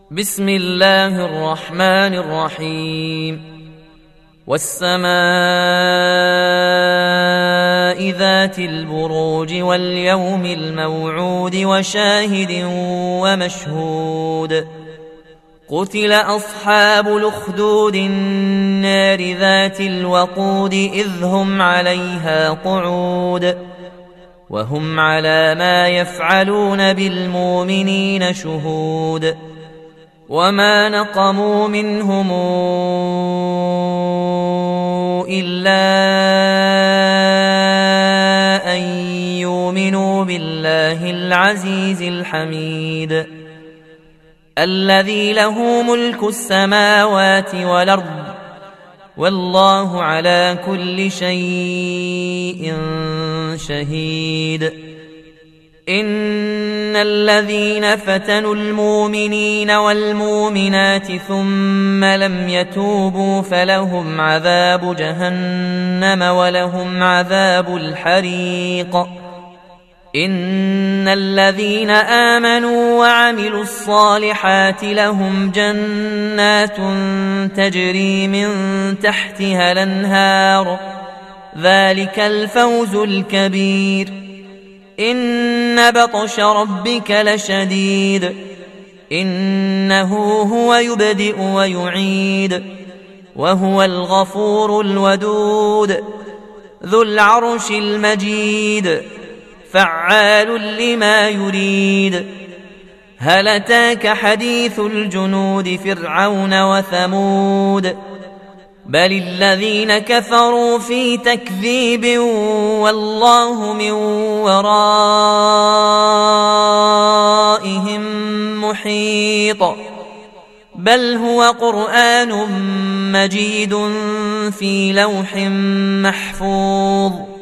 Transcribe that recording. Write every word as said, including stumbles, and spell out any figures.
بسم الله الرحمن الرحيم والسماء ذات البروج واليوم الموعود وشاهد ومشهود قتل أصحاب الأخدود النار ذات الوقود إذ هم عليها قعود وهم على ما يفعلون بالمؤمنين شهود وما نقموا منهم إلا أن يؤمنوا بالله العزيز الحميد الذي له ملك السماوات والأرض والله على كل شيء شهيد إن الذين فتنوا المؤمنين والمؤمنات ثم لم يتوبوا فلهم عذاب جهنم ولهم عذاب الحريق إن الذين آمنوا وعملوا الصالحات لهم جنات تجري من تحتها الأنهار ذلك الفوز الكبير إن بطش ربك لشديد إنه هو يبدئ ويعيد وهو الغفور الودود ذو العرش المجيد فعال لما يريد هل أتاك حديث الجنود فرعون وثمود بل الذين كفروا في تكذيب والله من ورائهم محيط بل هو قرآن مجيد في لوح محفوظ